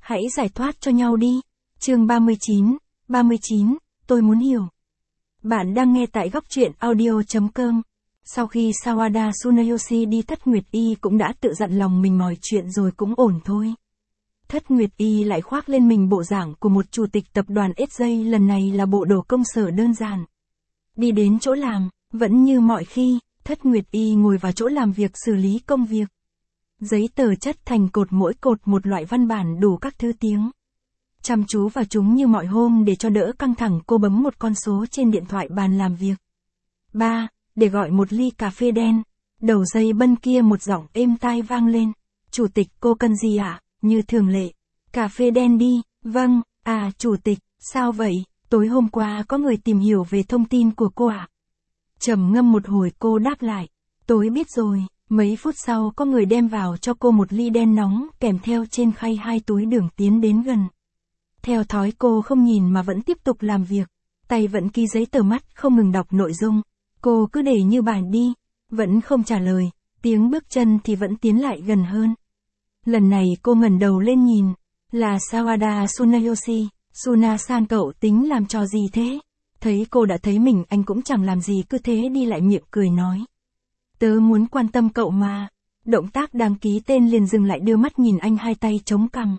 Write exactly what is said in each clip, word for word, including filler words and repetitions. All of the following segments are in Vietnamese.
Hãy giải thoát cho nhau đi. Chương ba mươi chín, ba mươi chín, tôi muốn hiểu. Bạn đang nghe tại góc truyện audio.com. Sau khi Sawada Tsunayoshi đi, Thất Nguyệt Y cũng đã tự dặn lòng mình mọi chuyện rồi cũng ổn thôi. Thất Nguyệt Y lại khoác lên mình bộ dạng của một chủ tịch tập đoàn ét gi, lần này là bộ đồ công sở đơn giản. Đi đến chỗ làm, vẫn như mọi khi, Thất Nguyệt Y ngồi vào chỗ làm việc xử lý công việc. Giấy tờ chất thành cột, mỗi cột một loại văn bản đủ các thứ tiếng. Chăm chú vào chúng như mọi hôm để cho đỡ căng thẳng, cô bấm một con số trên điện thoại bàn làm việc. ba. Để gọi một ly cà phê đen. Đầu dây bên kia một giọng êm tai vang lên. Chủ tịch, cô cần gì ạ? À? Như thường lệ. Cà phê đen đi. Vâng. À, chủ tịch, sao vậy? Tối hôm qua có người tìm hiểu về thông tin của cô ạ. À? Trầm ngâm một hồi cô đáp lại. Tôi biết rồi. Mấy phút sau có người đem vào cho cô một ly đen nóng kèm theo trên khay hai túi đường, tiến đến gần. Theo thói cô không nhìn mà vẫn tiếp tục làm việc. Tay vẫn ký giấy tờ, mắt không ngừng đọc nội dung. Cô cứ để như bản đi. Vẫn không trả lời. Tiếng bước chân thì vẫn tiến lại gần hơn. Lần này cô ngẩng đầu lên nhìn. Là Sawada Tsunayoshi. Suna-san, cậu tính làm trò gì thế? Thấy cô đã thấy mình, anh cũng chẳng làm gì, cứ thế đi lại, miệng cười nói. Tớ muốn quan tâm cậu mà. Động tác đang ký tên liền dừng lại, đưa mắt nhìn anh, hai tay chống cằm.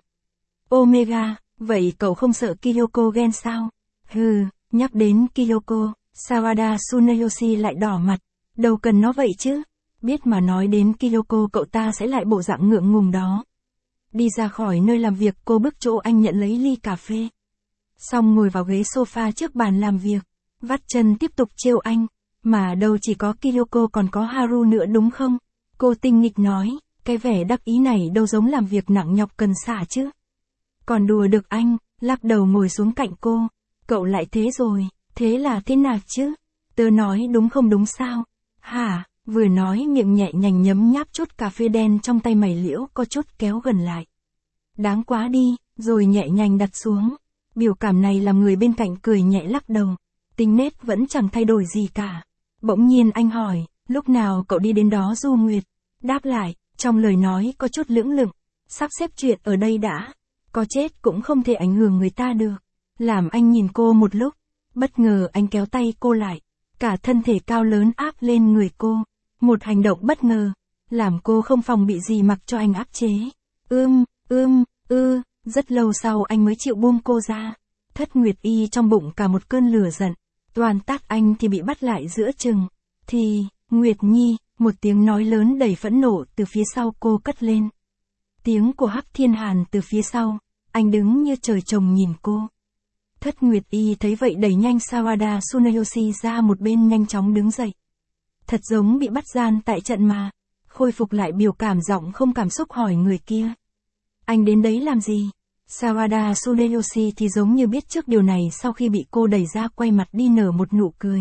Omega, vậy cậu không sợ Kyoko ghen sao? Hừ, nhắc đến Kyoko, Sawada Tsunayoshi lại đỏ mặt. Đâu cần nó vậy chứ. Biết mà nói đến Kyoko cậu ta sẽ lại bộ dạng ngượng ngùng đó. Đi ra khỏi nơi làm việc, cô bước chỗ anh nhận lấy ly cà phê. Xong ngồi vào ghế sofa trước bàn làm việc. Vắt chân tiếp tục trêu anh. Mà đâu chỉ có Kyoko còn có Haru nữa đúng không? Cô tinh nghịch nói, cái vẻ đắc ý này đâu giống làm việc nặng nhọc cần xả chứ. Còn đùa được anh, lắc đầu ngồi xuống cạnh cô. Cậu lại thế rồi, thế là thế nào chứ? Tớ nói đúng không đúng sao? Hả? Vừa nói miệng nhẹ nhàng nhấm nháp chút cà phê đen trong tay, mày liễu có chút kéo gần lại. Đáng quá đi, rồi nhẹ nhàng đặt xuống. Biểu cảm này làm người bên cạnh cười nhẹ lắc đầu. Tính nết vẫn chẳng thay đổi gì cả. Bỗng nhiên anh hỏi, lúc nào cậu đi đến đó Du Nguyệt? Đáp lại, trong lời nói có chút lưỡng lự. Sắp xếp chuyện ở đây đã. Có chết cũng không thể ảnh hưởng người ta được. Làm anh nhìn cô một lúc. Bất ngờ anh kéo tay cô lại. Cả thân thể cao lớn áp lên người cô. Một hành động bất ngờ. Làm cô không phòng bị gì, mặc cho anh áp chế. Ưm, ưm, ư. Rất lâu sau anh mới chịu buông cô ra. Thất Nguyệt Y trong bụng cả một cơn lửa giận. Toàn tát anh thì bị bắt lại giữa chừng. Thì, Nguyệt Nhi, một tiếng nói lớn đầy phẫn nộ từ phía sau cô cất lên. Tiếng của Hắc Thiên Hàn từ phía sau. Anh đứng như trời trồng nhìn cô. Thất Nguyệt Y thấy vậy đẩy nhanh Sawada Tsunayoshi ra một bên, nhanh chóng đứng dậy. Thật giống bị bắt gian tại trận mà. Khôi phục lại biểu cảm, giọng không cảm xúc hỏi người kia. Anh đến đấy làm gì? Sawada Tsunayoshi thì giống như biết trước điều này, sau khi bị cô đẩy ra quay mặt đi nở một nụ cười.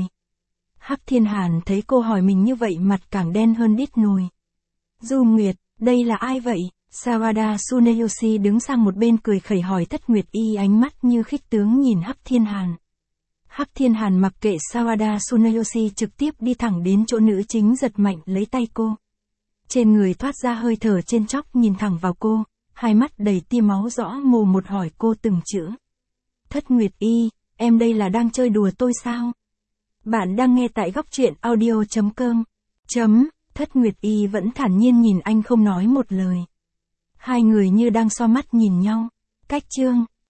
Hắc Thiên Hàn thấy cô hỏi mình như vậy, mặt càng đen hơn đít nồi. Du Nguyệt, đây là ai vậy? Sawada Tsunayoshi đứng sang một bên cười khẩy hỏi Thất Nguyệt Y, ánh mắt như khích tướng nhìn Hắc Thiên Hàn. Hắc Thiên Hàn mặc kệ Sawada Tsunayoshi, trực tiếp đi thẳng đến chỗ nữ chính, giật mạnh lấy tay cô. Trên người thoát ra hơi thở trên chóc, nhìn thẳng vào cô. Hai mắt đầy tia máu rõ mồm một hỏi cô từng chữ. Thất Nguyệt Y, em đây là đang chơi đùa tôi sao? Bạn đang nghe tại góc truyện audio.com. Chấm, Thất Nguyệt Y vẫn thản nhiên nhìn anh không nói một lời. Hai người như đang so mắt nhìn nhau. Cách chương.